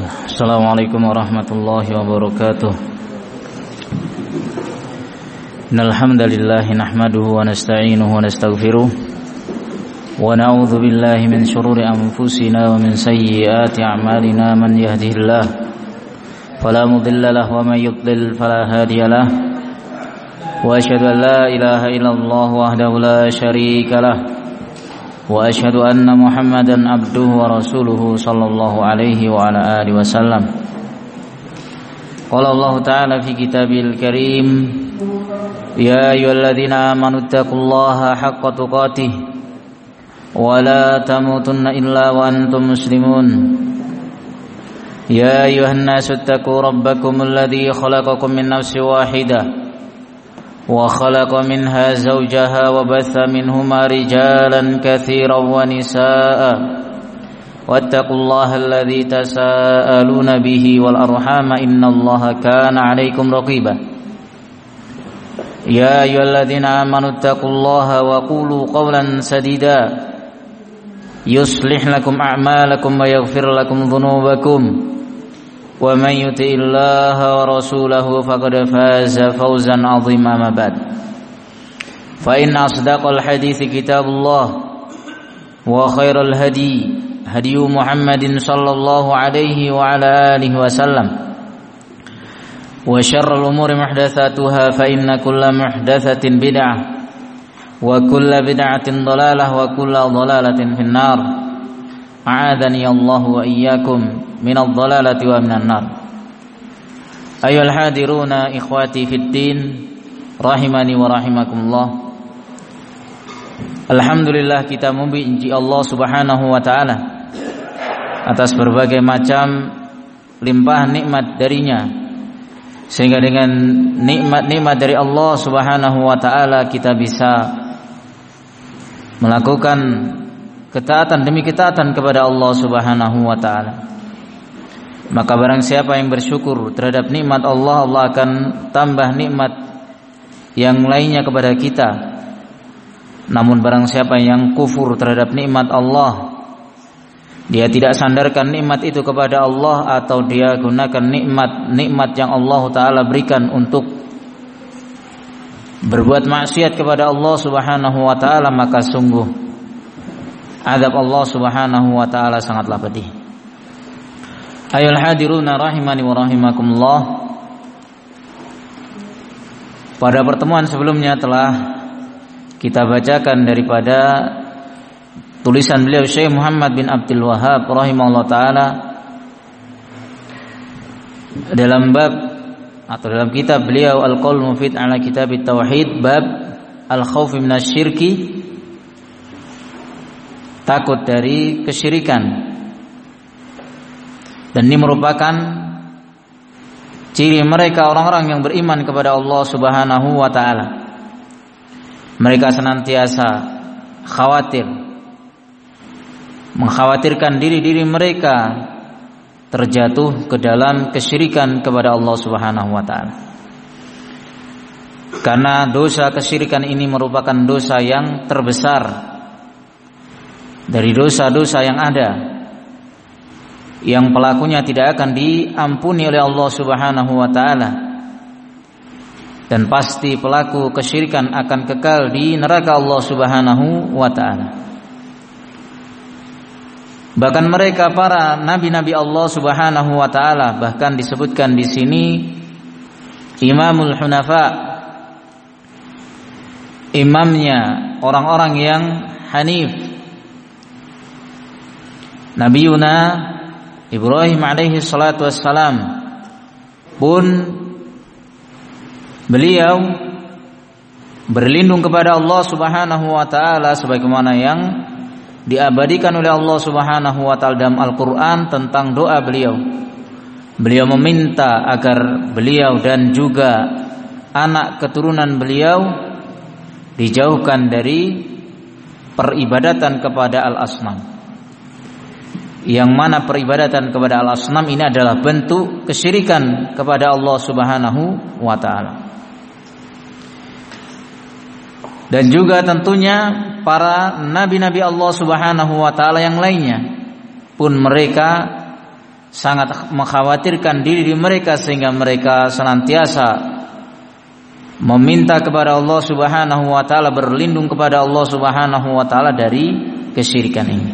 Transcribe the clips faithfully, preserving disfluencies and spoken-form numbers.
Assalamualaikum warahmatullahi wabarakatuh. Innal hamdalillah nahmaduhu wa nasta'inuhu wa nastaghfiruh wa na'udzu billahi min shururi anfusina wa min sayyiati a'malina. Man yahdihillahu fala mudilla lahu wa man yudlil fala hadiya lahu. Wa asyhadu an la ilaha illallah wahdahu la syarika lahu wa asyhadu anna Muhammadan abduhu wa rasuluhu sallallahu alaihi wa ala alihi wasallam. Qala Allah ta'ala fi kitabil karim, ya ayyuhalladzina amanu taqullaha haqqa tuqatih wa la tamutunna illa wa antum muslimun. Ya ayyuhan nasu taqu rabbakumul ladzi khalaqakum min nafsin wahidah وخلق منها زوجها وبث منهما رجالا كثيرا ونساء واتقوا الله الذي تساءلون به والأرحام إن الله كان عليكم رقيبا. يا أيها الذين آمنوا اتقوا الله وقولوا قولا سديدا يصلح لكم أعمالكم ويغفر لكم ذنوبكم ومن يطع الله ورسوله فقد فاز فوزا عظيما. ما بعد، فإن أصدق الحديث كتاب الله وخير الهدي هدي محمد صلى الله عليه وعلى آله وسلم وشر الأمور محدثاتها فإن كل محدثة بدعة وكل بدعة ضلالة وكل ضلالة في النار. أعاذني الله وإياكم من الضلالة ومن النار. أيها الحاضرون إخواتي في الدين rahimani wa rahimakumullah. Alhamdulillah, kita memuji Allah Subhanahu wa taala atas berbagai macam limpah nikmat darinya, sehingga dengan nikmat-nikmat dari Allah Subhanahu wa taala kita bisa melakukan ketaatan demi ketaatan kepada Allah Subhanahu wa taala. Maka barang siapa yang bersyukur terhadap nikmat Allah, Allah akan tambah nikmat yang lainnya kepada kita. Namun barang siapa yang kufur terhadap nikmat Allah, dia tidak sandarkan nikmat itu kepada Allah, atau dia gunakan nikmat-nikmat yang Allah taala berikan untuk berbuat maksiat kepada Allah Subhanahu wa taala, maka sungguh azab Allah Subhanahu wa taala sangatlah pedih. Ayol hadiruna rahimani wa rahimakumullah. Pada pertemuan sebelumnya telah kita bacakan daripada tulisan beliau Syekh Muhammad bin Abdul Wahhab rahimahullah taala dalam bab atau dalam kitab beliau Al-Qaul Mufid ala Kitabit Tauhid, bab al-khauf minasyirki, takut dari kesyirikan. Dan ini merupakan ciri mereka orang-orang yang beriman kepada Allah Subhanahu wa taala. Mereka senantiasa khawatir, mengkhawatirkan diri-diri mereka terjatuh ke dalam kesyirikan kepada Allah Subhanahu wa taala. Karena dosa kesyirikan ini merupakan dosa yang terbesar dari dosa-dosa yang ada, yang pelakunya tidak akan diampuni oleh Allah Subhanahu wa taala, dan pasti pelaku kesyirikan akan kekal di neraka Allah Subhanahu wa taala. Bahkan mereka para nabi-nabi Allah Subhanahu wa taala, bahkan disebutkan di sini Imamul Hunafa, imamnya orang-orang yang hanif, Nabiuna Ibrahim alaihi salatu wassalam pun beliau berlindung kepada Allah Subhanahu wa taala sebagaimana yang diabadikan oleh Allah Subhanahu wa taala dalam Al-Qur'an tentang doa beliau. Beliau meminta agar beliau dan juga anak keturunan beliau dijauhkan dari peribadatan kepada al-asnam, yang mana peribadatan kepada al-asnam ini adalah bentuk kesyirikan kepada Allah Subhanahu wa taala. Dan juga tentunya para nabi-nabi Allah Subhanahu wa taala yang lainnya pun mereka sangat mengkhawatirkan diri mereka sehingga mereka senantiasa meminta kepada Allah Subhanahu wa taala, berlindung kepada Allah Subhanahu wa taala dari kesyirikan ini.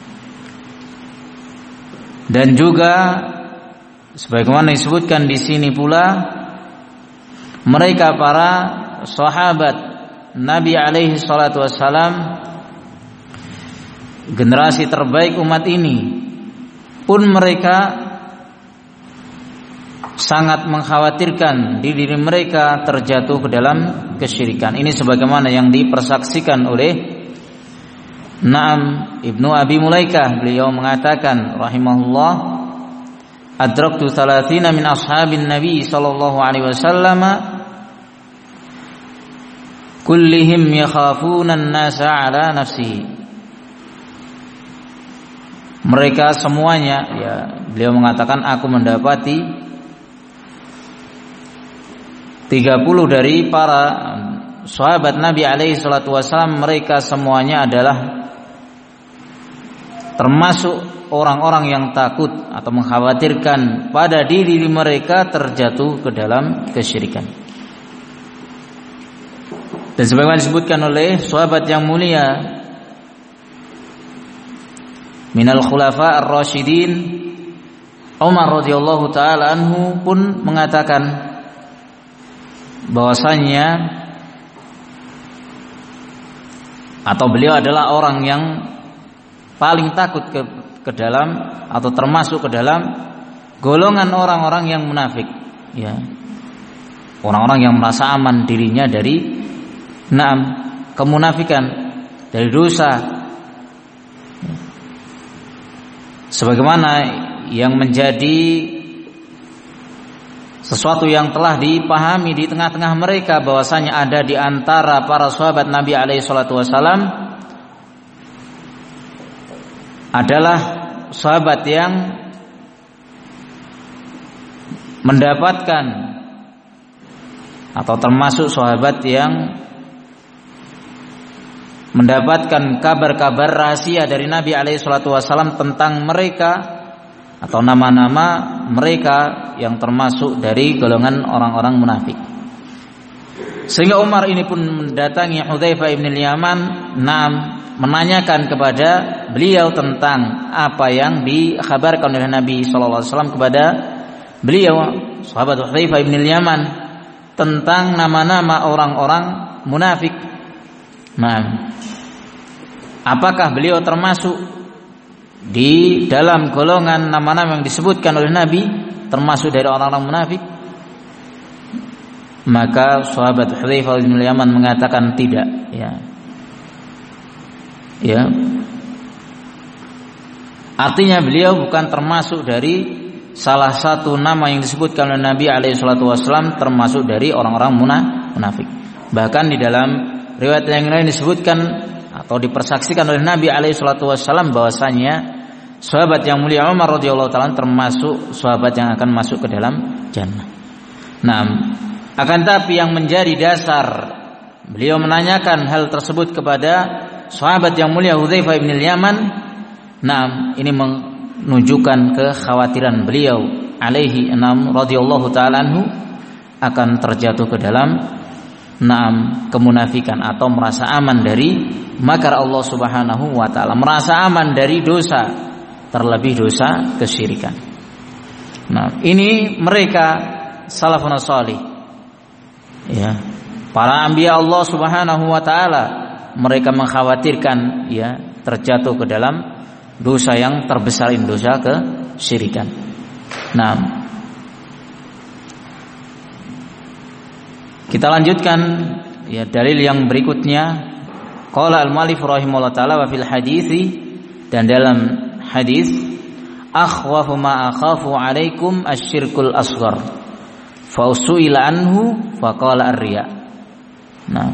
Dan juga sebagaimana disebutkan di sini pula, mereka para sahabat Nabi alaihi salatu wassalam, generasi terbaik umat ini, pun mereka sangat mengkhawatirkan diri mereka terjatuh ke dalam kesyirikan. Ini sebagaimana yang dipersaksikan oleh Naam Ibnu Abi Mulaikah, beliau mengatakan rahimahullah, adraktu thalathina min ashabin Nabi sallallahu alaihi wasallam kullihim yakhafuna an-nasa ala nafsihi. Mereka semuanya, ya, beliau mengatakan aku mendapati tiga puluh dari para sahabat Nabi alaihi salatu wasallam, mereka semuanya adalah termasuk orang-orang yang takut atau mengkhawatirkan pada diri mereka terjatuh ke dalam kesyirikan. Dan sebagaimana disebutkan oleh sahabat yang mulia minal khulafa ar-rasyidin, Umar radhiyallahu taala anhu pun mengatakan bahwasanya atau beliau adalah orang yang paling takut ke, ke dalam atau termasuk ke dalam golongan orang-orang yang munafik, ya, orang-orang yang merasa aman dirinya dari naam kemunafikan, dari dosa, sebagaimana yang menjadi sesuatu yang telah dipahami di tengah-tengah mereka bahwasanya ada di antara para sahabat Nabi alaihi salatu wasallam adalah sahabat yang mendapatkan atau termasuk sahabat yang mendapatkan kabar-kabar rahasia dari Nabi alaihi salatu wasallam tentang mereka atau nama-nama mereka yang termasuk dari golongan orang-orang munafik. Sehingga Umar ini pun mendatangi Hudzaifah ibn al-Yaman, naam, menanyakan kepada beliau tentang apa yang dikhabarkan oleh Nabi sallallahu alaihi wasallam kepada beliau, sahabat Hudzaifah ibn al-Yaman, tentang nama-nama orang-orang munafik. Nah, apakah beliau termasuk di dalam golongan nama-nama yang disebutkan oleh Nabi, termasuk dari orang-orang munafik? Maka sahabat Hudzaifah bin Yaman mengatakan tidak, ya. Ya. Artinya beliau bukan termasuk dari salah satu nama yang disebutkan oleh Nabi alaihi salatu wasallam, termasuk dari orang-orang munafik. Bahkan di dalam riwayat yang lain disebutkan atau dipersaksikan oleh Nabi alaihi salatu wasallam bahwasanya sahabat yang mulia Umar radhiyallahu taala termasuk sahabat yang akan masuk ke dalam jannah. Nah, akan tapi yang menjadi dasar beliau menanyakan hal tersebut kepada sahabat yang mulia Hudzaifah bin Yaman, nah, ini menunjukkan kekhawatiran beliau alaihi enam radhiyallahu taala anhu akan terjatuh ke dalam naam kemunafikan atau merasa aman dari makar Allah Subhanahu wa taala, merasa aman dari dosa, terlebih dosa kesyirikan. Nah, ini mereka salafun salih, ya, para anbiya Allah Subhanahu wa taala, mereka mengkhawatirkan, ya, terjatuh ke dalam dosa yang terbesar, dosa kesyirikan. Nah, kita lanjutkan, ya, dalil yang berikutnya. Qala al-mu'allif rahimahullah taala wa fil hadithi, dan dalam hadis, akhwafu ma akhafu alaikum asyirkul asghar fa usuila anhu fa qala ar-riya. Nah,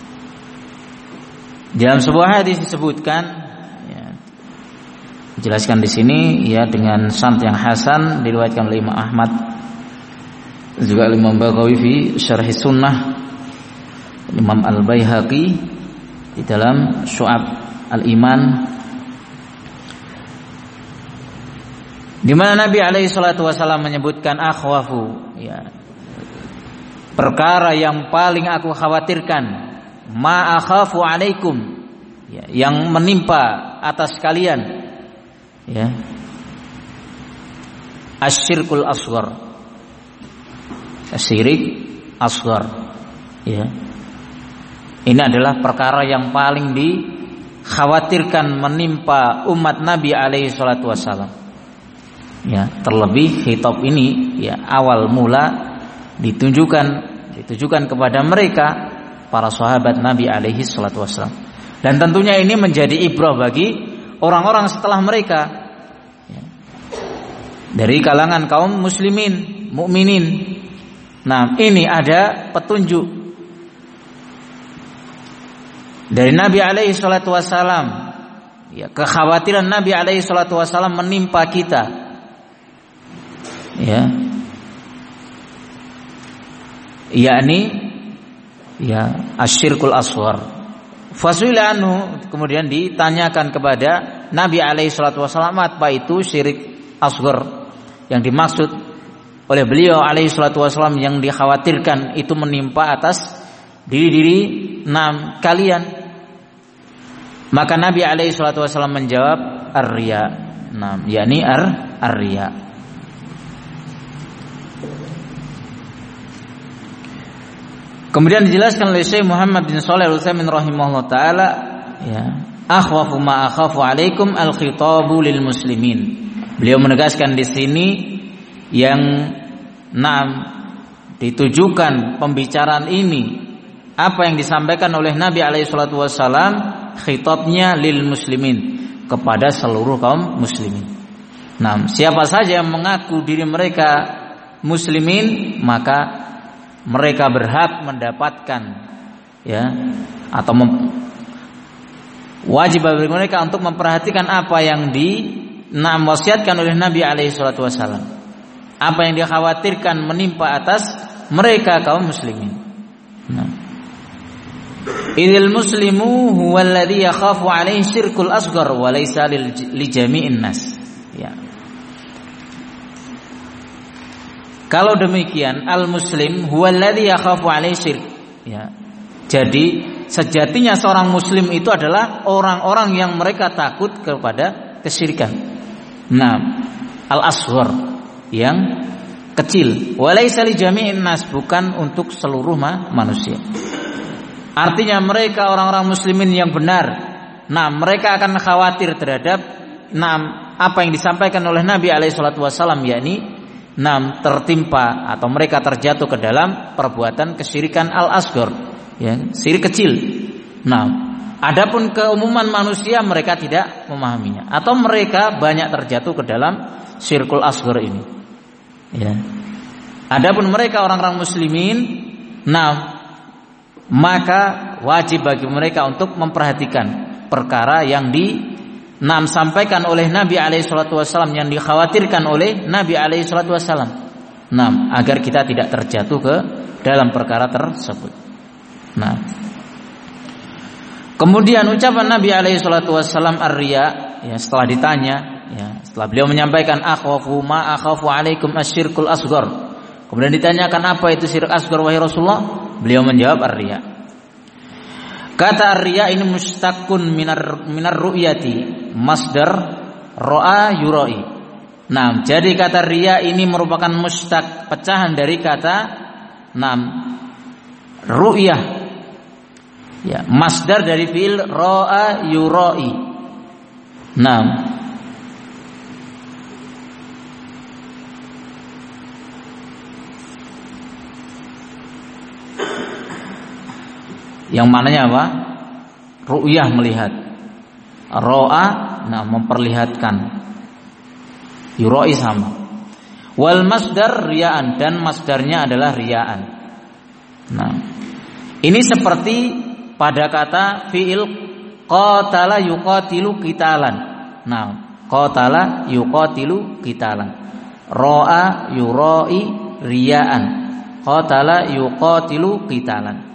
dalam sebuah hadis disebutkan, ya, dijelaskan di sini, ya, dengan sanad yang hasan, diriwayatkan oleh Imam Ahmad, juga Imam Baghawi fi Syarh Sunnah, Imam Al-Baihaqi di dalam Syu'ab Al-Iman, di mana Nabi alaihi salatu wasallam menyebutkan akhwafu, ya, perkara yang paling aku khawatirkan, ma akhafu alaikum, ya, yang menimpa atas kalian, ya, asyirkul asghar, syirik asghar, ya. Ini adalah perkara yang paling dikhawatirkan menimpa umat Nabi alaihi salatu wasallam. Ya, terlebih khitab ini, ya, awal mula ditunjukkan ditujukan kepada mereka para sahabat Nabi alaihi salatu wasallam. Dan tentunya ini menjadi ibrah bagi orang-orang setelah mereka, ya, dari kalangan kaum muslimin, mukminin. Nah, ini ada petunjuk dari Nabi alaihi salatu wasallam, ya, kekhawatiran Nabi alaihi salatu wasallam menimpa kita, ya, yakni, ya, asyirkul asghar. Fasuila anhu, kemudian ditanyakan kepada Nabi alaihi salatu wasallam apa itu syirik asghar yang dimaksud oleh beliau alaihi salatu wasallam, yang dikhawatirkan itu menimpa atas diri-diri enam kalian. Maka Nabi alaihi salatu wasallam menjawab ar-riya, enam, yakni ar ar-riya. Kemudian dijelaskan oleh Syekh Muhammad bin Shalih Al-Utsaimin rahimahullah taala, ya, akhwafu ma akhafu alaikum al-khitabu lil muslimin. Beliau menegaskan di sini yang enam ditujukan pembicaraan ini, apa yang disampaikan oleh Nabi alaihi salatu wasallam, khitabnya lil muslimin, kepada seluruh kaum muslimin. Nah, siapa saja yang mengaku diri mereka muslimin, maka mereka berhak mendapatkan, ya, atau mem- wajib bagi mereka untuk memperhatikan apa yang dinasihatkan oleh Nabi alaihi salatu wasallam, apa yang dikhawatirkan menimpa atas mereka kaum muslimin. Nah, idil muslimu huwa alladhi yakhafu alaihi syirkul asghar wa laysa li jami'in nas, ya. Kalau demikian, al-muslim huwallazi yakhafu alaihi syirk, ya. Jadi sejatinya seorang muslim itu adalah orang-orang yang mereka takut kepada kesyirikan. Nah, al-asghar, yang kecil, walaysa li jami'in nas, bukan untuk seluruh manusia. Artinya mereka orang-orang muslimin yang benar, nah, mereka akan khawatir terhadap, nah, apa yang disampaikan oleh Nabi alaihi salatu wasallam, yakni Nam tertimpa atau mereka terjatuh ke dalam perbuatan kesyirikan al-asghar, ya, syirik kecil. Nah, adapun keumuman manusia mereka tidak memahaminya, atau mereka banyak terjatuh ke dalam syirkul asghar ini, ya. Adapun mereka orang-orang muslimin, nah, maka wajib bagi mereka untuk memperhatikan perkara yang di Nam sampaikan oleh Nabi alaihi salatu wasallam, yang dikhawatirkan oleh Nabi alaihi salatu wasallam. Nam, agar kita tidak terjatuh ke dalam perkara tersebut. Nah, kemudian ucapan Nabi alaihi salatu wasallam ar-riya, ya, setelah ditanya, ya, setelah beliau menyampaikan akhwafu ma akhafu alaikum asyirkul asghar, kemudian ditanyakan apa itu syirik asghar wahai Rasulullah, beliau menjawab ar-riya. Kata ar-riya ini mustaqun minar minar ru'yati, masdar ro'a yuroi. Nah, jadi kata riya ini merupakan mustaq, pecahan dari kata nam ru'yah, ya, masdar dari fi'il ro'a yuroi. Nah, yang mananya apa? Ru'yah, melihat. Ro'a, nah, memperlihatkan. Yuroi sama. Wal masdar riyaan, dan masdarnya adalah riyaan. Nah, ini seperti pada kata fi'il qatala yuqatilu qitalan. Nah, qatala yuqatilu qitalan. Ro'a yuroi riyaan. Qatala yuqatilu qitalan.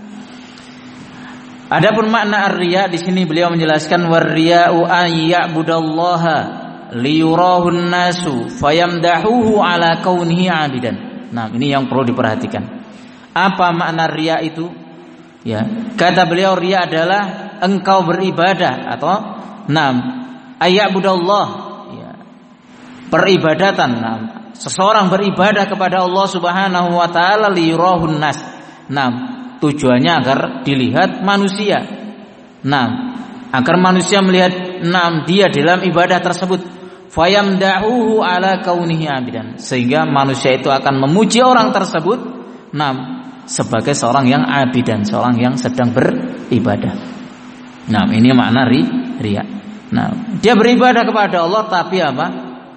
Adapun makna ar-riya di sini beliau menjelaskan war-riya'u an ya'budallaha liyurahun nasu fayamdahuhu ala kaunihi abidan. Nah, ini yang perlu diperhatikan. Apa makna riya itu? Ya, kata beliau riya adalah engkau beribadah atau nam ayyabudallah, ya, peribadatan. Nah, seseorang beribadah kepada Allah Subhanahu wa taala liyurahun nas. Nah, tujuannya agar dilihat manusia. Nah, agar manusia melihat nam dia dalam ibadah tersebut. Fayamdahuhu ala kaunihi abidan, sehingga manusia itu akan memuji orang tersebut nam sebagai seorang yang abidan, seorang yang sedang beribadah. Nah, ini makna ri, riya. Nah, dia beribadah kepada Allah tapi apa?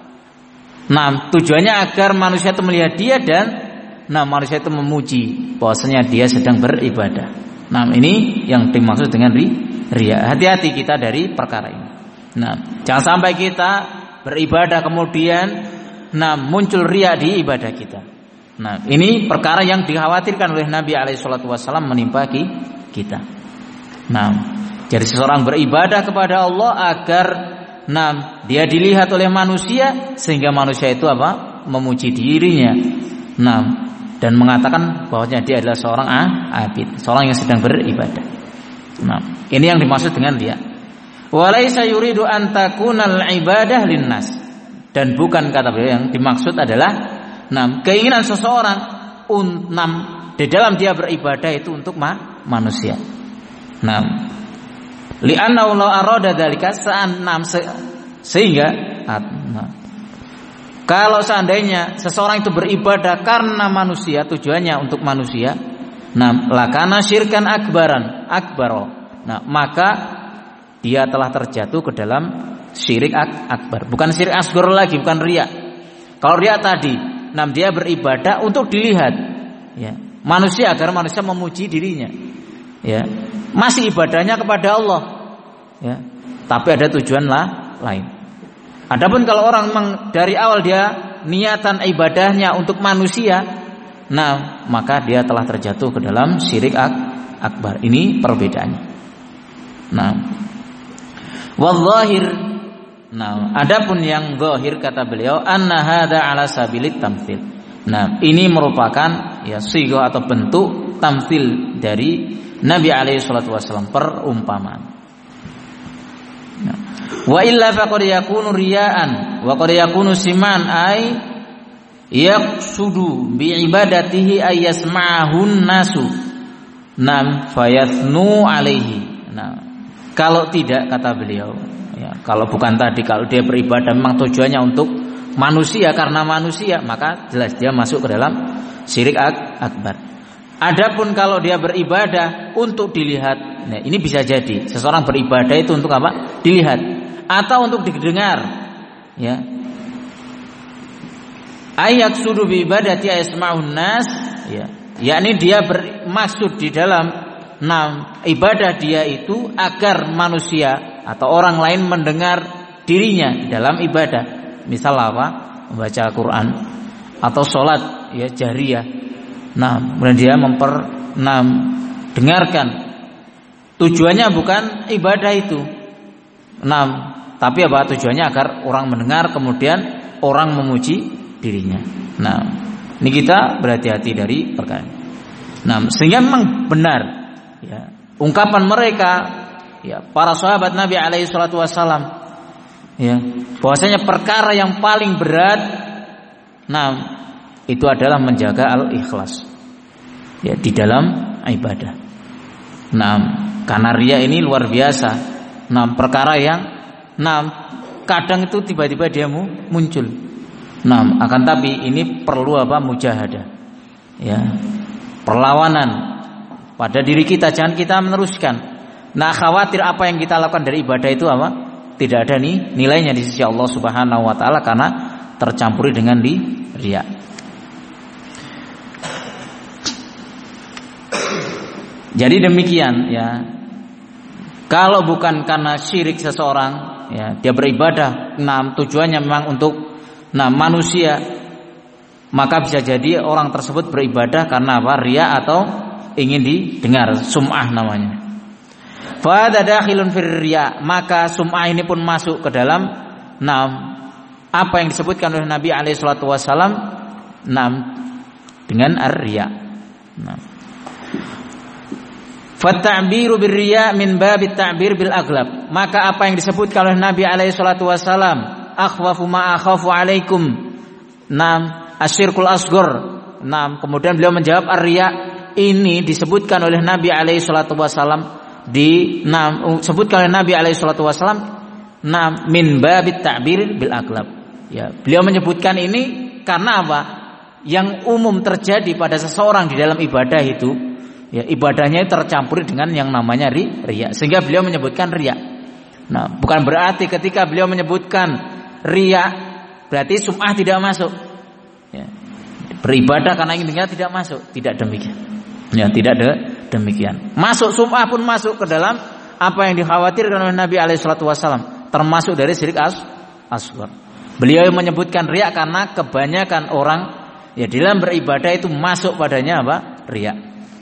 Nah, tujuannya agar manusia itu melihat dia dan nah manusia itu memuji bahwasanya dia sedang beribadah. Nah, ini yang dimaksud dengan ri, riya. Hati-hati kita dari perkara ini. Nah, jangan sampai kita beribadah kemudian nah muncul riya di ibadah kita. Nah, ini perkara yang dikhawatirkan oleh Nabi alaihi salatu wasallam menimpa kita. Nah, jadi seseorang beribadah kepada Allah agar nah dia dilihat oleh manusia sehingga manusia itu apa? Memuji dirinya. Nah, dan mengatakan bahwasanya dia adalah seorang abid, seorang yang sedang beribadah. Nah, ini yang dimaksud dengan dia. Walaisa yuridu an takunal ibadah linnas. Dan bukan, kata beliau, yang dimaksud adalah nah, keinginan seseorang unam di dalam dia beribadah itu untuk ma, manusia. Nah, li'anna law arada dzalika sa'an se, sehingga nah, kalau seandainya seseorang itu beribadah karena manusia, tujuannya untuk manusia, nah, lakana syirkan akbaran, akbaro. Nah, maka dia telah terjatuh ke dalam syirik ak, akbar. Bukan syirik asghar lagi, bukan riya. Kalau riya tadi, nah, dia beribadah untuk dilihat, ya, manusia agar manusia memuji dirinya, ya, masih ibadahnya kepada Allah, ya, tapi ada tujuan lah, lain. Adapun kalau orang memang dari awal dia niatan ibadahnya untuk manusia, nah, maka dia telah terjatuh ke dalam syirik ak, akbar. Ini perbedaannya. Nah, wadzahir, nah, adapun yang zahir, kata beliau, anna hadza ala sabilit tamtsil. Nah, ini merupakan ya sigah atau bentuk tamtsil dari Nabi alaihi salatu wasallam, perumpamaan. Nah, wa illa faqad yakunu riyaan wa qad yakunu siman ay yaqsudu bi ibadatihi ay yasma'ahun nasu nam fayathnu alaihi. Nah, kalau tidak, kata beliau, ya, kalau bukan tadi, kalau dia beribadah memang tujuannya untuk manusia karena manusia, maka jelas dia masuk ke dalam syirik ak, akbar. Adapun kalau dia beribadah untuk dilihat, nah, ini bisa jadi seseorang beribadah itu untuk apa? Dilihat atau untuk didengar, ya. Ayat sudu bi ibadati asma'un nas, ya. Yakni dia bermaksud di dalam nah, ibadah dia itu agar manusia atau orang lain mendengar dirinya dalam ibadah. Misal apa? Membaca Al-Quran atau sholat, ya, jariyah. Nah, kemudian dia memper, nah, dengarkan. Tujuannya bukan ibadah itu. Nah, tapi apa? Tujuannya agar orang mendengar, kemudian orang memuji dirinya. Nah, ini kita berhati-hati dari perkara ini. Nah, sehingga memang benar, ya, ungkapan mereka, ya, para sahabat Nabi alaihi salatu wasallam, ya, bahwasanya perkara yang paling berat, nah, itu adalah menjaga al-ikhlas, ya, di dalam ibadah. Nah, karena riya ini luar biasa. Nah, perkara yang, nah, kadang itu tiba-tiba dia muncul. Nah, akan tapi ini perlu apa? Mujahadah, ya, perlawanan pada diri kita, jangan kita meneruskan. Nah, khawatir apa yang kita lakukan dari ibadah itu apa? Tidak ada nih nilainya di sisi Allah Subhanahu wa taala karena tercampuri dengan di riya. Jadi demikian, ya. Kalau bukan karena syirik seseorang, ya, dia beribadah, nah, tujuannya memang untuk, nah, manusia, maka bisa jadi orang tersebut beribadah karena apa? Riya atau ingin didengar, sum'ah namanya. Fa hada dakhilun fir riya, maka sum'ah ini pun masuk ke dalam, nah, apa yang disebutkan oleh Nabi alaihi salatu wasallam nam dengan ar-riya. Nah. Fatta'biru bir-riya min babit ta'bir bil aghlab. Maka apa yang disebutkan oleh Nabi alaihi salatu wasallam, akhwafu ma akhafu alaikum. Nam asyirkul asghar. Nam kemudian beliau menjawab ar-riya ini disebutkan oleh Nabi alaihi salatu wasallam di nam sebutkan oleh Nabi alaihi salatu wasallam nam min babit ta'bir bil aghlab. Ya, beliau menyebutkan ini karena apa? Yang umum terjadi pada seseorang di dalam ibadah itu, ya, ibadahnya tercampur dengan yang namanya ri, riya. Sehingga beliau menyebutkan riya. Nah, bukan berarti ketika beliau menyebutkan riya berarti sum'ah tidak masuk. Ya, beribadah karena intinya tidak masuk, tidak demikian. Ya, tidak de, demikian. Masuk sum'ah pun masuk ke dalam apa yang dikhawatirkan oleh Nabi alaihi salatu wasallam, termasuk dari syirik as asghar. Beliau menyebutkan riya karena kebanyakan orang ya dalam beribadah itu masuk padanya apa? Riya.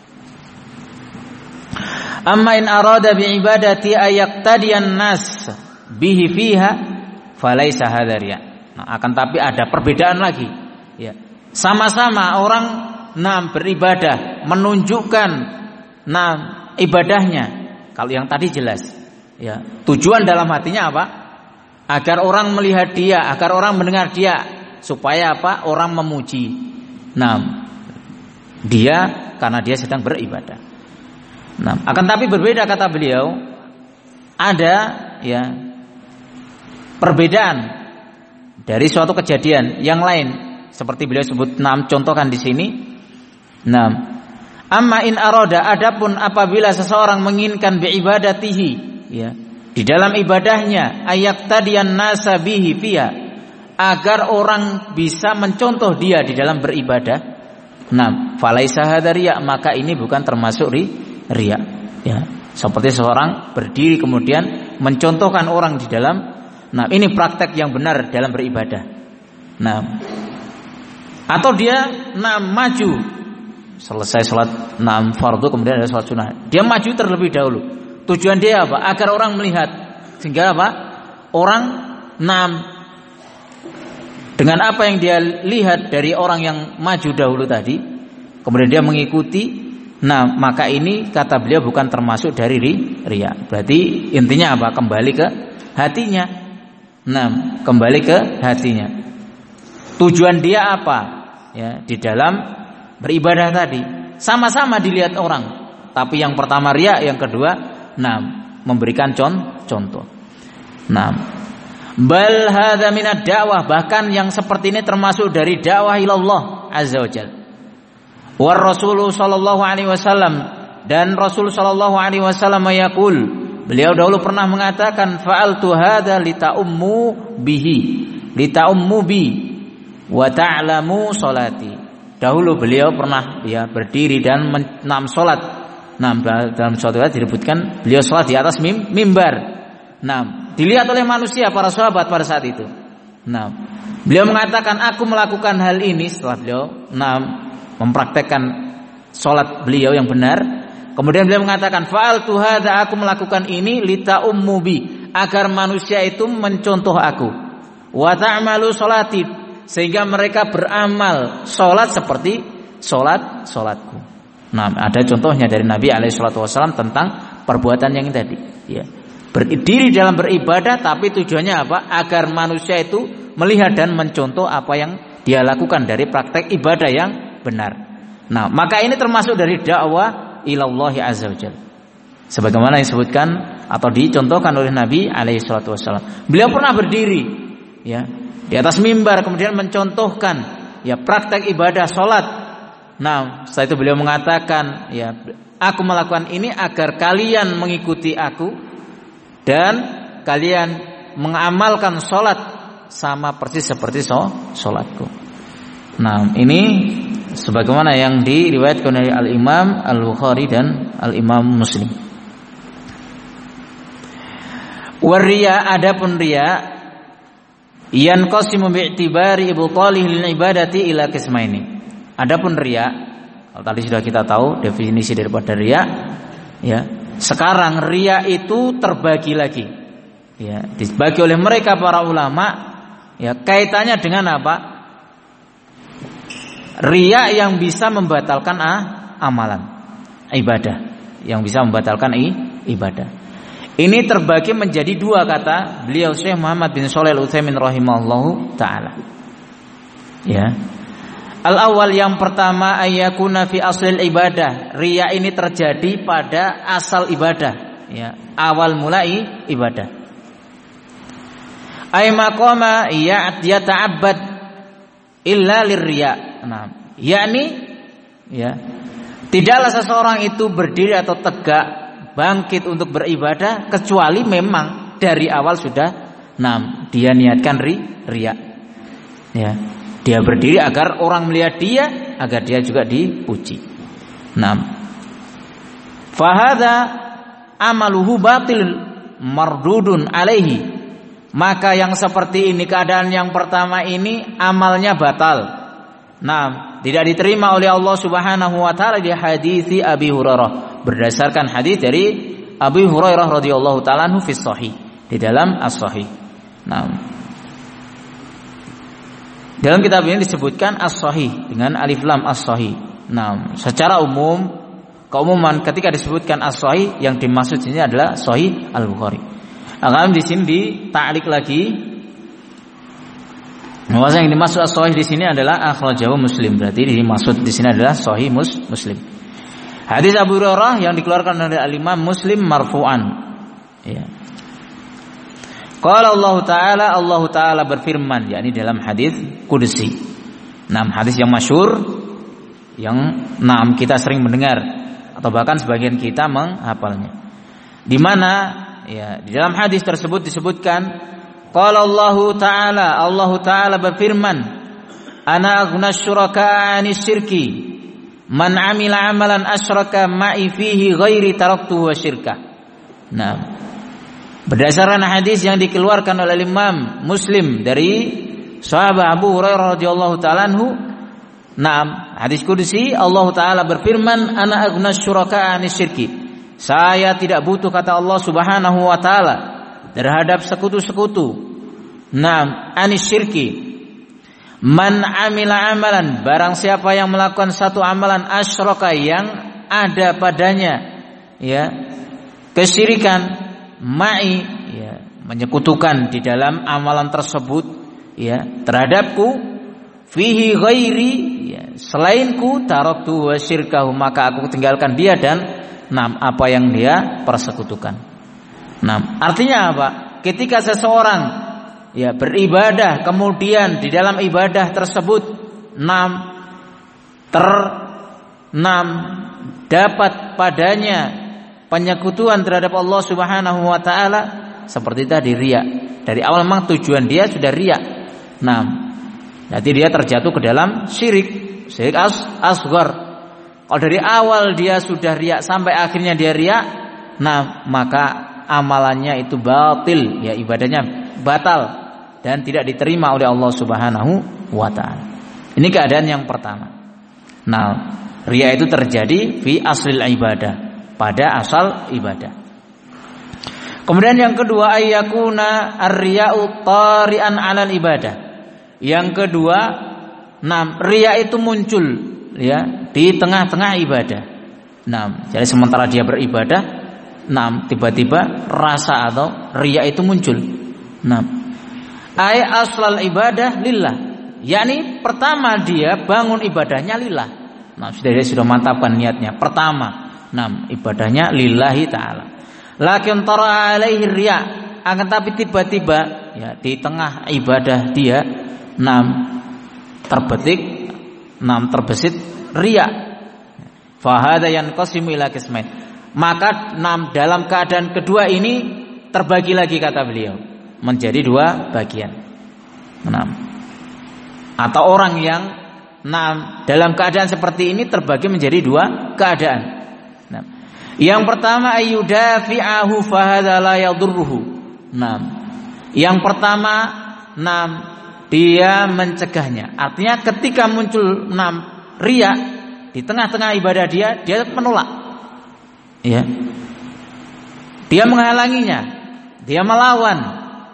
Amma in arada bi ibadati ayaktadiyan nas bihi fiha falaisa hadza riya. Nah, akan tapi ada perbedaan lagi. Ya. Sama-sama orang nam beribadah menunjukkan nam ibadahnya. Kalau yang tadi jelas. Ya, tujuan dalam hatinya apa? Agar orang melihat dia, agar orang mendengar dia, supaya apa? Orang memuji. Nah, dia karena dia sedang beribadah. Nah, akan tapi berbeda kata beliau, ada ya perbedaan dari suatu kejadian yang lain, seperti beliau sebut enam contohkan di sini. Nah, amma in arada, adapun apabila seseorang menginginkan biibadatihi, ya, di dalam ibadahnya ayaktadiyan nasa bihi fiha, agar orang bisa mencontoh dia di dalam beribadah. Nah, falaisa hadza riya, maka ini bukan termasuk ri, riya. Ya, seperti seorang berdiri kemudian mencontohkan orang di dalam. Nah, ini praktek yang benar dalam beribadah. Nah, atau dia nah maju selesai sholat enam fardu kemudian ada sholat sunnah, dia maju terlebih dahulu. Tujuan dia apa? Agar orang melihat, sehingga apa? Orang nam dengan apa yang dia lihat dari orang yang maju dahulu tadi, kemudian dia mengikuti. Nah, maka ini kata beliau bukan termasuk dari ri, riya. Berarti intinya apa? Kembali ke hatinya. Nah, kembali ke hatinya. Tujuan dia apa? Ya, di dalam beribadah tadi. Sama-sama dilihat orang. Tapi yang pertama riya, yang kedua nah, memberikan contoh. Nah, bal hadza minad dakwah, bahkan yang seperti ini termasuk dari dakwah ilallah azza wajalla. War Rasul sallallahu alaihi wasallam, dan Rasul sallallahu alaihi wasallam yaqul, beliau dahulu pernah mengatakan fa'altu hadza lita'ummu bihi, lita'ummu bi wa ta'lamu salati. Dahulu beliau pernah ya berdiri dan menam salat. Nah, dalam suatu ayat disebutkan beliau salat di atas mim, mimbar. Nah, dilihat oleh manusia para sahabat pada saat itu. Nah, beliau mengatakan aku melakukan hal ini setelah beliau nah, mempraktekkan salat beliau yang benar. Kemudian beliau mengatakan fa'altu hadza, aku melakukan ini lita ummubi, agar manusia itu mencontoh aku. Wa ta'malu salati, sehingga mereka beramal salat seperti salat salatku. Nah, ada contohnya dari Nabi alaihi salatu wasallam tentang perbuatan yang tadi, ya. Berdiri dalam beribadah tapi tujuannya apa? Agar manusia itu melihat dan mencontoh apa yang dia lakukan dari praktek ibadah yang benar. Nah, maka ini termasuk dari dakwah ilallah azza wajalla. Sebagaimana disebutkan atau dicontohkan oleh Nabi alaihi salatu wasallam. Beliau pernah berdiri ya di atas mimbar kemudian mencontohkan ya praktek ibadah salat. Nah, setelah itu beliau mengatakan, ya, aku melakukan ini agar kalian mengikuti aku dan kalian mengamalkan sholat sama persis seperti sholatku. Nah, ini sebagaimana yang diriwayatkan oleh Al-Imam Al-Bukhari dan Al-Imam Muslim. Wariya, adapun riya, yanqasimu bi'tibari ibtalih lil ibadati ila qismaini. Adapun riya, kalau tadi sudah kita tahu definisi daripada riya, ya. Sekarang riya itu terbagi lagi, ya. Dibagi oleh mereka para ulama Ya, kaitannya dengan apa? Riya yang bisa membatalkan ah, amalan, ibadah, yang bisa membatalkan i, ibadah. Ini terbagi menjadi dua kata beliau Syekh Muhammad bin Shalih Al-Utsaimin rahimahullahu taala. Ya. Al-awwal yang pertama ayyakuna fi aslil ibadah. Riya ini terjadi pada asal ibadah, ya, awal mulai ibadah. Ay maqama yata'abbad illa lirriya. Nah, yakni ya, tidaklah seseorang itu berdiri atau tegak bangkit untuk beribadah kecuali memang dari awal sudah nah, dia niatkan ri, riya. Ya. Dia berdiri agar orang melihat dia, agar dia juga dipuji. Nah, fahada amaluhu batil mardudun alaihi. Maka yang seperti ini, keadaan yang pertama ini amalnya batal. Nah, tidak diterima oleh Allah Subhanahu wa taala di hadis Abi Hurairah, berdasarkan hadis dari Abi Hurairah radhiyallahu taala anhu fi sahih, di dalam as-sahih. Nah, dalam kitab ini disebutkan as-sahih dengan alif lam as-sahih. Nah, secara umum, keumuman ketika disebutkan as-sahih yang dimaksud sini adalah sahih Al-Bukhari. Akan di sini dita'liq lagi, bahwa yang dimaksud as-sahih di sini adalah akhrajahu Muslim. Berarti dimaksud di sini adalah sahih mus, Muslim. Hadis Abu Hurairah yang dikeluarkan oleh Al-Imam Muslim marfu'an. Ya. Qala Allah Ta'ala, Allah Ta'ala berfirman, yakni dalam hadis qudsi. Nah, hadis yang masyhur yang enam kita sering mendengar atau bahkan sebagian kita menghafalnya. Di mana ya, di dalam hadis tersebut disebutkan qala Allah Ta'ala, Allah Ta'ala berfirman, ana aghna syuraka 'anis syirki man 'amila 'amalan asyraka ma'i fihi ghairi taraktuhu wa syirka. Nah, berdasarkan hadis yang dikeluarkan oleh Imam Muslim dari sahabat Abu Hurairah radhiyallahu taala anhu, nah, hadis qudsi, Allah taala berfirman, ana aghna syuraka 'anis syirki. Saya tidak butuh, kata Allah Subhanahu wa taala, terhadap sekutu-sekutu. Nah, 'anis syirki. Man 'amila amalan, barang siapa yang melakukan satu amalan asyraka yang ada padanya ya kesyirikan, ma'i ya, menyekutukan di dalam amalan tersebut ya terhadapku, fihi ghairi ya, selainku, taraktu wa syirkahu, maka aku tinggalkan dia dan nam apa yang dia persekutukan. Nah, artinya apa? Ketika seseorang ya beribadah, kemudian di dalam ibadah tersebut nam ter nam dapat padanya penyekutuan terhadap Allah Subhanahu wa taala, seperti tadi riya. Dari awal memang tujuan dia sudah riya. Nah, jadi dia terjatuh ke dalam syirik, syirik as asghar. Kalau dari awal dia sudah riya sampai akhirnya dia riya, nah, maka amalannya itu batil, ya ibadahnya batal dan tidak diterima oleh Allah Subhanahu wa taala. Ini keadaan yang pertama. Nah, riya itu terjadi fi aslil ibadah, pada asal ibadah. Kemudian yang kedua, ayyakuna ar-riya'u tari'an 'alal ibadah. Yang kedua, nah, riya itu muncul ya di tengah-tengah ibadah. Nah, jadi sementara dia beribadah, nah, tiba-tiba rasa atau riya itu muncul. Nah, ay aslal ibadah lillah. yakni pertama dia bangun ibadahnya lillah. Nah, sudah dia sudah mantapkan niatnya. Pertama, nah, ibadahnya lillahi ta'ala. Lakin tara alaihi riya, akan tapi tiba-tiba ya di tengah ibadah dia nam terbetik nam terbesit riya. Fa hadza yanqasimu ila qismain. Maka nam dalam keadaan kedua ini terbagi lagi, kata beliau, menjadi dua bagian. Nam. Atau orang yang nam dalam keadaan seperti ini terbagi menjadi dua keadaan. Nah, yang pertama ayyudafi'ahu fahadza la yadurruhu. Nah, yang pertama nam dia mencegahnya. Artinya ketika muncul nam riya di tengah-tengah ibadah dia, dia menolak. Ya. Dia menghalanginya, dia melawan.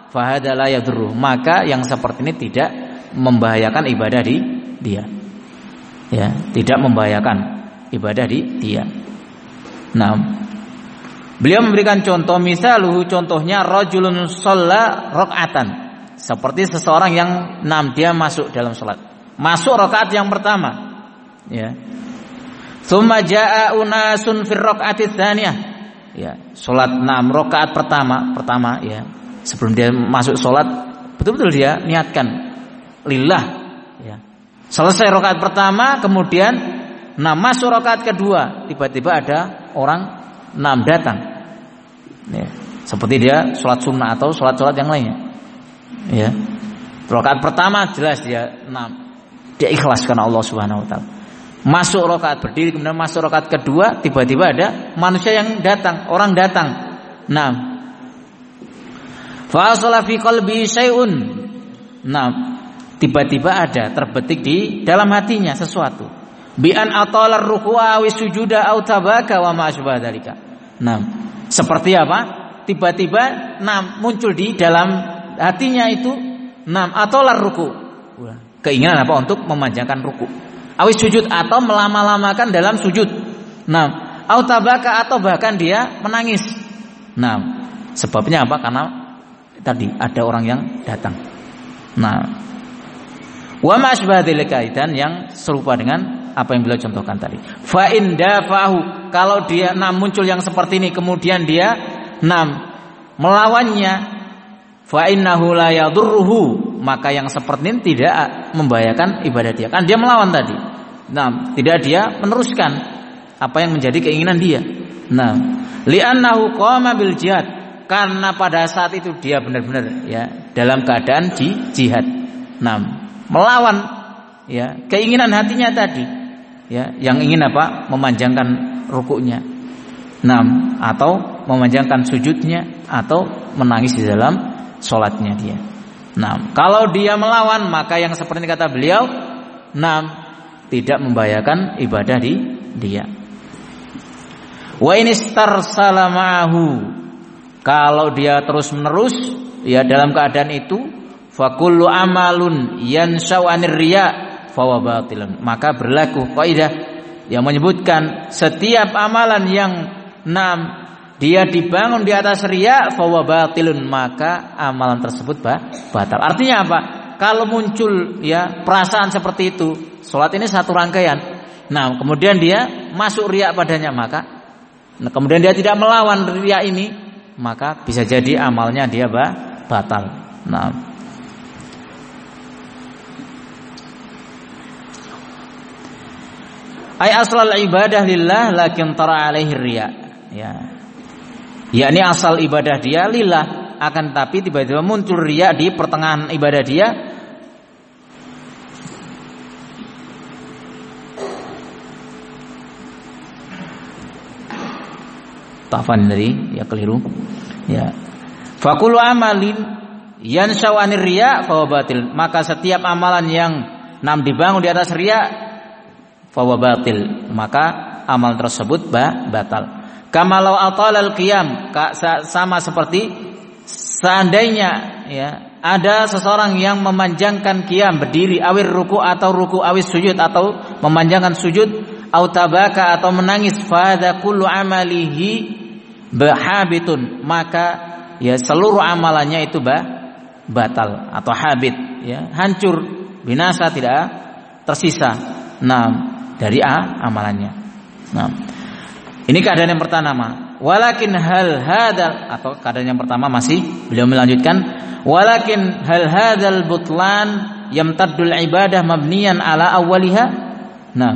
fahadza la yadurruh, maka yang seperti ini tidak membahayakan ibadah di dia. Ya, tidak membahayakan ibadah di dia. Nah, beliau memberikan contoh, misaluhu, contohnya rajulun shalla raka'atan, seperti seseorang yang enam dia masuk dalam salat. Masuk rakaat yang pertama. Ya. Tsumma jaa'a unasun fir raka'ati tsaniyah. Ya, salat enam rakaat pertama, pertama ya. Sebelum dia masuk salat, betul-betul dia niatkan lillah, ya. Selesai rakaat pertama, kemudian nah masuk rakaat kedua, tiba-tiba ada orang enam datang. Ya, seperti dia salat sunnah atau salat-salat yang lainnya. Ya. Rakaat pertama jelas dia enam. Dia ikhlas karena Allah Subhanahu wa taala. Masuk rakaat berdiri, kemudian masuk rakaat kedua, tiba-tiba ada manusia yang datang, orang datang. Nah, fa asala fi qalbi syai'un. Nah, tiba-tiba ada terbetik di dalam hatinya sesuatu. Bi an atala ruku'a wa sujuda aw tabaka wa ma asbah dzalika. Nah, seperti apa? Tiba-tiba nah muncul di dalam hatinya itu nah atala ruku'. Keinginan apa? Untuk memanjangkan ruku. Awis sujud atau melama-lamakan dalam sujud. Nah, au tabaka atau bahkan dia menangis. Nah, sebabnya apa? Karena tadi ada orang yang datang. Nah, wa ma asbah dzalika, dan yang serupa dengan apa yang beliau contohkan tadi. Fa in dafahu, kalau dia nah muncul yang seperti ini kemudian dia nah melawannya, fa innahu la yadurruhu, maka yang seperti ini tidak membahayakan ibadah dia. Kan dia melawan tadi. Nah, tidak dia meneruskan apa yang menjadi keinginan dia. Nah, li'annahu qama bil jihad, karena pada saat itu dia benar-benar ya dalam keadaan di jihad. Nah, melawan ya keinginan hatinya tadi. Ya, yang ingin apa? Memanjangkan rukuknya. Nah, atau memanjangkan sujudnya atau menangis di dalam salatnya dia. Nah, kalau dia melawan, maka yang seperti kata beliau, nah, tidak membahayakan ibadah di dia. Wa inistarsala ma'ahu, kalau dia terus menerus ya dalam keadaan itu, fa kullu amalun yansha'u 'anir riya' fa huwa batilun, maka berlaku kaidah yang menyebutkan setiap amalan yang enam dia dibangun di atas riya fa huwa batilun, maka amalan tersebut batal. Artinya apa? Kalau muncul ya perasaan seperti itu, salat ini satu rangkaian. Nah, kemudian dia masuk riya padanya, maka nah, kemudian dia tidak melawan riya ini, maka bisa jadi amalnya dia batal. Nah, ay aslal ibadah lillah lakin tara alaihi riya. Ya. Yakni asal ibadah dia lillah, akan tapi tiba-tiba muncul riya di pertengahan ibadah dia. Tafan dari ya keliru. Ya. Fakulu amalin yansha'u 'anir riya fa huwa batil, maka setiap amalan yang nam dibangun di atas riya fa huwa batil, maka amal tersebut batal. Kamalau atalal qiyam, sama seperti seandainya ya ada seseorang yang memanjangkan qiyam berdiri, awir ruku atau ruku awis sujud atau memanjangkan sujud, au tabaka atau menangis, fadza kullu amalihi bahabitun, maka ya seluruh amalannya itu bah, batal atau habit, ya hancur, binasa, tidak tersisa nah dari a, amalannya. Nah, ini keadaan yang pertama. Walakin hal hadal, atau keadaan yang pertama masih beliau melanjutkan, walakin hal hadal butlan yamtaddul ibadah mabniyan ala awwaliha. Nah,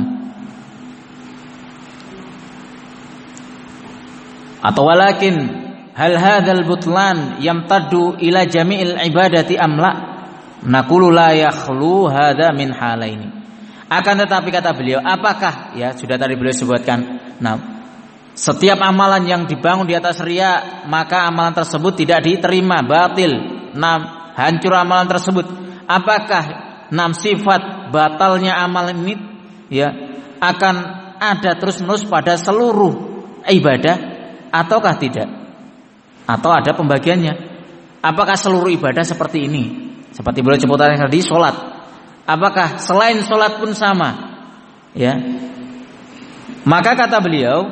atau walakin hal hadal butlan yamtaddu ila jami'il ibadati amla, naqulu la yakhlu hadza min halaini. Akan tetapi kata beliau, apakah ya sudah tadi beliau sebutkan, nah setiap amalan yang dibangun di atas riya, maka amalan tersebut tidak diterima, batil. Nah, hancur amalan tersebut. Apakah enam sifat batalnya amalan ini ya akan ada terus-menerus pada seluruh ibadah ataukah tidak? Atau ada pembagiannya? Apakah seluruh ibadah seperti ini? Seperti beliau sebutkan tadi, sholat. Apakah selain sholat pun sama? Ya. Maka kata beliau,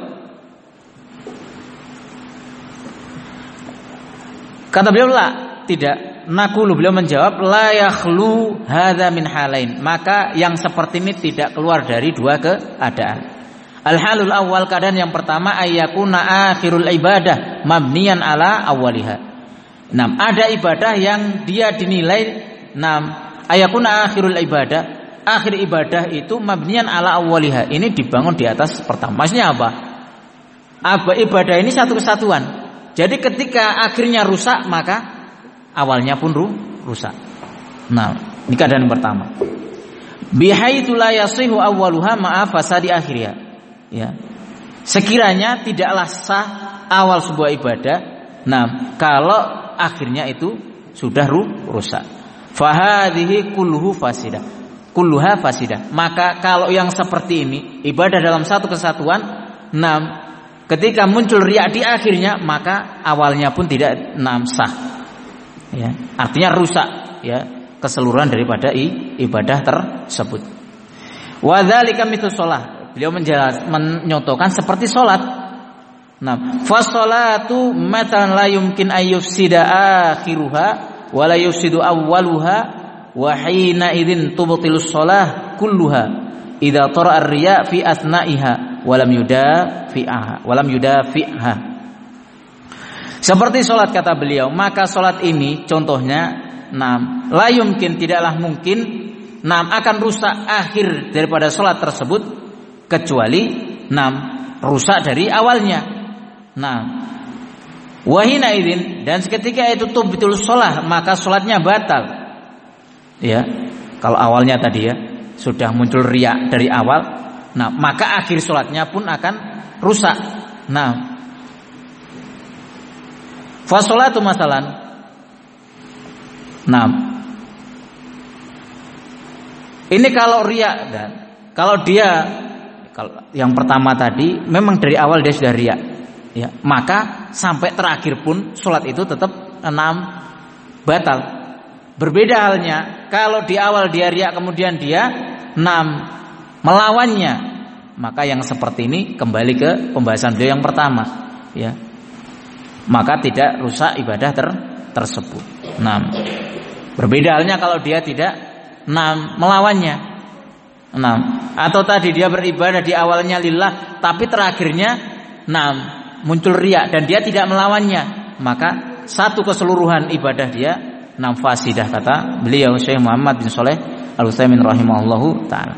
kata beliau lah, tidak. Naqulu, beliau menjawab, la yakhlu hadza min halain. Maka yang seperti ini tidak keluar dari dua keadaan. Al-halul awal, keadaan yang pertama, ayyakuna akhirul ibadah mabniyan ala awwaliha. Nam, ada ibadah yang dia dinilai, nam, ayyakuna akhirul ibadah, akhir ibadah itu mabniyan ala awwaliha. Ini dibangun di atas pertama. Maksudnya apa? Apa ibadah ini satu kesatuan. Jadi ketika akhirnya rusak, maka awalnya pun rusak. Nah, ini keadaan yang pertama. Bihaitsu la yasihu awwaluha ma'a fasadi akhiriha. Ya. Sekiranya tidaklah sah awal sebuah ibadah, nah, kalau akhirnya itu sudah rusak. Fahadhihi kulluhu fasidah. Kulluha fasidah. Maka kalau yang seperti ini, ibadah dalam satu kesatuan, nah, ketika muncul riya di akhirnya, maka awalnya pun tidak nam sah. Ya, artinya rusak, ya, keseluruhan daripada ibadah tersebut. Wa dzalika mithlu shalah. Beliau menjelas, menyontohkan seperti salat. Nah, fa sholatu matan la yumkin ayyufsida akhiruha wa la yufsidu awwaluha wa hina idzin tubtilus shalah kulluha idza tara ar-riya fi asna'iha wa lam yudafi'ha wa lam yudafi'ha. Seperti sholat kata beliau, maka sholat ini contohnya, nam, la yumkin, tidaklah mungkin, nam, akan rusak akhir daripada sholat tersebut kecuali, nam, rusak dari awalnya. Nah, wahina idin, dan seketika itu tubtul sholat, maka sholatnya batal. Ya, kalau awalnya tadi ya sudah muncul riya dari awal, nah, maka akhir sholatnya pun akan rusak. Nah, fasolatu masalan, nah, ini kalau riya, dan kalau dia, kalau yang pertama tadi memang dari awal dia sudah riya, ya, maka sampai terakhir pun sholat itu tetap enam batal. Berbeda halnya kalau di awal dia riya kemudian dia enam melawannya, maka yang seperti ini kembali ke pembahasan beliau yang pertama, ya. Maka tidak rusak ibadah ter, tersebut. Nah, berbeda halnya kalau dia tidak nah, melawannya. Nah, atau tadi dia beribadah di awalnya lillah, tapi terakhirnya nah, muncul riya dan dia tidak melawannya, maka satu keseluruhan ibadah dia nah, fasidah, kata beliau Syekh Muhammad bin Shalih Al-Utsaimin rahimahullahu taala.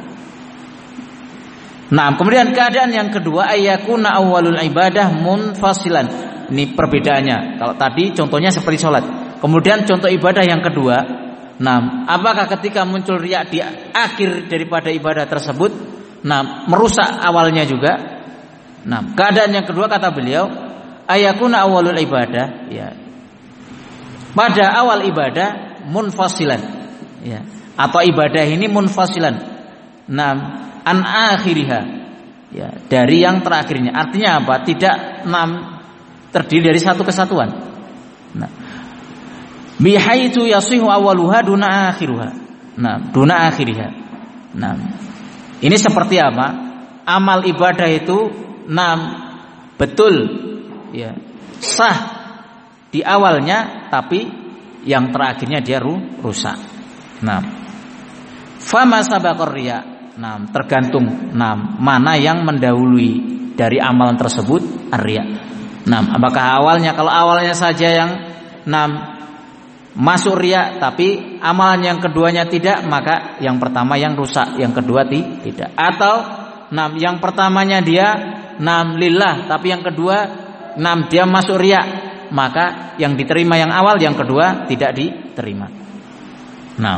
Nah, kemudian keadaan yang kedua, ayyakuna awwalul ibadah munfasilan. Ini perbedaannya. Kalau tadi contohnya seperti sholat, kemudian contoh ibadah yang kedua, nah, apakah ketika muncul riya di akhir daripada ibadah tersebut, nah, merusak awalnya juga? Nah, keadaan yang kedua kata beliau, ayakuna awalul ibadah, ya, pada awal ibadah munfasilan, ya, atau ibadah ini munfasilan, nah, an akhiriha, ya, dari yang terakhirnya. Artinya apa? Tidak nam terdiri dari satu kesatuan. Nah, bihaitsu yasihu awwaluha duna akhiruha. Nah, duna akhiriha. Nah, ini seperti apa? Amal ibadah itu nam betul, ya, sah di awalnya, tapi yang terakhirnya dia rusak. Nah, fama sabaqar riya. Nah, tergantung nah, mana yang mendahului dari amalan tersebut, ar-riya. Nah, apakah awalnya, kalau awalnya saja yang enam masuk riya tapi amalan yang keduanya tidak, maka yang pertama yang rusak, yang kedua tidak. Atau enam yang pertamanya dia enam lillah tapi yang kedua enam dia masuk riya, maka yang diterima yang awal, yang kedua tidak diterima. Nah,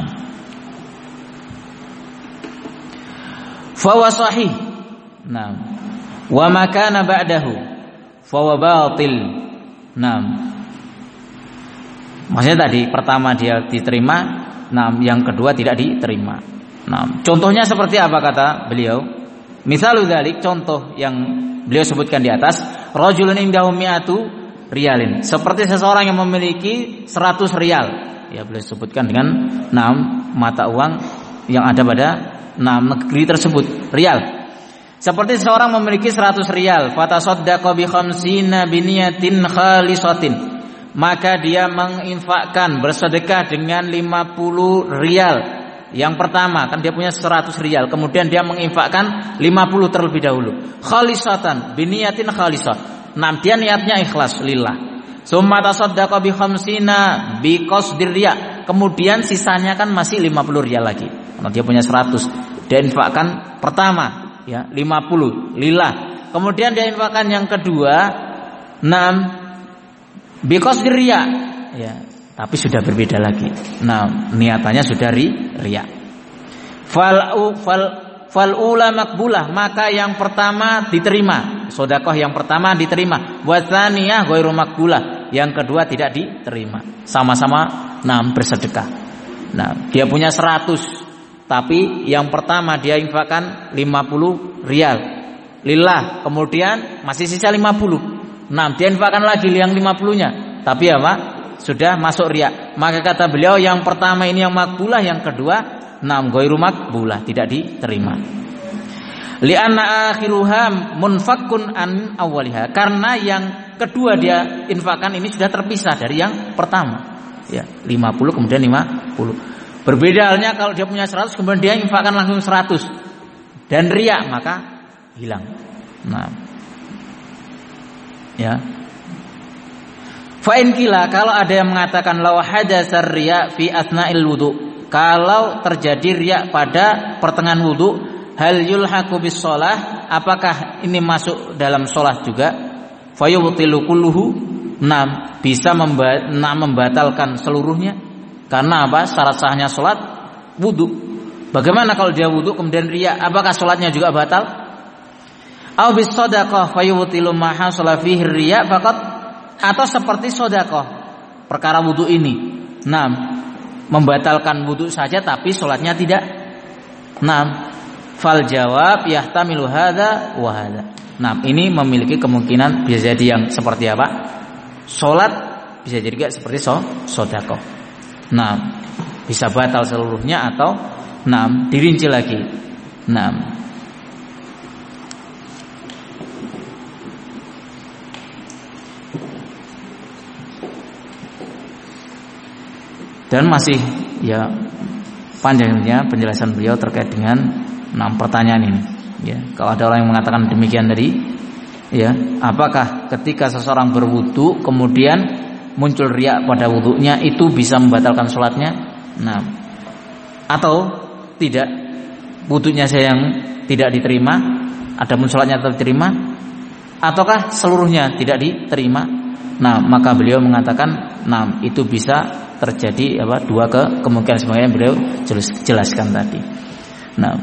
fa wa sahih. Nah, wa ma kana ba'dahu fawa batil. Nah, maksudnya tadi pertama dia diterima, nah yang kedua tidak diterima. Nah, contohnya seperti apa kata beliau? Misalul dzalik, contoh yang beliau sebutkan di atas, rajulun indahu mi'atu riyalin. Seperti seseorang yang memiliki seratus riyal. Ya, boleh sebutkan dengan enam mata uang yang ada pada enam negeri tersebut, riyal. Seperti seseorang memiliki seratus riyal, fatasaddaqa bi khamsina biniyatin khalisatin. Maka dia menginfakkan, bersedekah dengan lima puluh riyal. Yang pertama, kan dia punya seratus riyal, kemudian dia menginfakkan lima puluh terlebih dahulu. Khalisatan, biniyatin khalisah. Nah, dia niatnya ikhlas lillah. Summa tasaddaqa bi khamsina bi qasdir riya. Kemudian sisanya kan masih lima puluh riyal lagi. Karena dia punya seratus. Dia infakkan pertama, ya, lima puluh lillah. Kemudian dia infakkan yang kedua enam bi qasdir riya. Ya. Tapi sudah berbeda lagi. Nah, niatannya sudah ri, riya. Fal fal fal ula makbulah, maka yang pertama diterima. Sedekah yang pertama diterima. Wa tsaniyah ghairu makbulah, yang kedua tidak diterima. Sama-sama nah bersedekah. Nah, dia punya seratus, tapi yang pertama dia infakkan lima puluh riyal lillah, kemudian masih sisa lima puluh. Nah, dia infakkan lagi yang lima puluh-nya. Tapi apa? Sudah masuk riya. Maka kata beliau yang pertama ini yang makbulah, yang kedua nam ghairu makbulah, tidak diterima. Li'anna akhiruha munfakkun an awwaliha, karena yang kedua dia infakkan ini sudah terpisah dari yang pertama. Ya, lima puluh kemudian lima puluh. Berbeda halnya kalau dia punya seratus kemudian dia infakkan langsung seratus dan riya, maka hilang. Nah. Ya. Fa in kila, kalau ada yang mengatakan law hadatsar riya fi asna'il wudu, kalau terjadi riya pada pertengahan wudu, hal yulhaqu bis shalah, apakah ini masuk dalam salat juga? Fa yubtilu kulluhu, nam bisa memba- nah, membatalkan seluruhnya. Karena apa? Syarat sahnya salat wudu. Bagaimana kalau dia wudu kemudian riya, apakah salatnya juga batal? Au bis shadaqah fa yubtilu ma hasala fihi riya faqat, atau seperti sedekah perkara wudu ini, nah membatalkan wudu saja tapi sholatnya tidak. Nah, fal jawab yahtamilu hadza wa hadza. Nah, ini memiliki kemungkinan bisa jadi yang seperti apa? Sholat bisa jadi juga seperti sedekah. Nah, bisa batal seluruhnya atau nah dirinci lagi. Nah, dan masih ya panjangnya penjelasan beliau terkait dengan enam pertanyaan ini. Ya, kalau ada orang yang mengatakan demikian tadi, ya, apakah ketika seseorang berwudu kemudian muncul riya pada wudunya itu bisa membatalkan sholatnya? Nah, atau tidak, wudunya saya yang tidak diterima, adapun sholatnya tetap diterima, ataukah seluruhnya tidak diterima? Nah, maka beliau mengatakan, nah itu bisa terjadi apa dua ke kemungkinan sebagaimana beliau jelas, jelaskan tadi. Nah,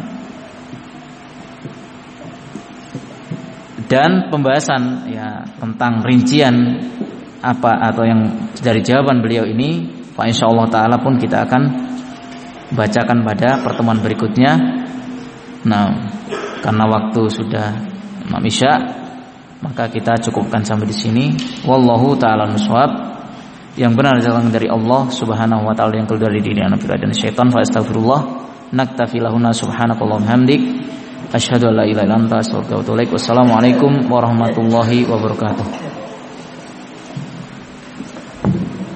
dan pembahasan ya tentang rincian apa atau yang dari jawaban beliau ini, Pak insyaallah taala pun kita akan bacakan pada pertemuan berikutnya. Nah, karena waktu sudah enam isya, maka kita cukupkan sampai di sini. Wallahu taala nuswab. Yang benar datang dari Allah Subhanahu wa taala, yang keluar dari diri anak dan syaitan. Fa astaghfirullah. Naktafi lahuna subhanakallahumma hamdik, asyhadu an la ilaha illa anta, astaghfiruka wa atubu ilaik. Wassalamualaikum warahmatullahi wabarakatuh.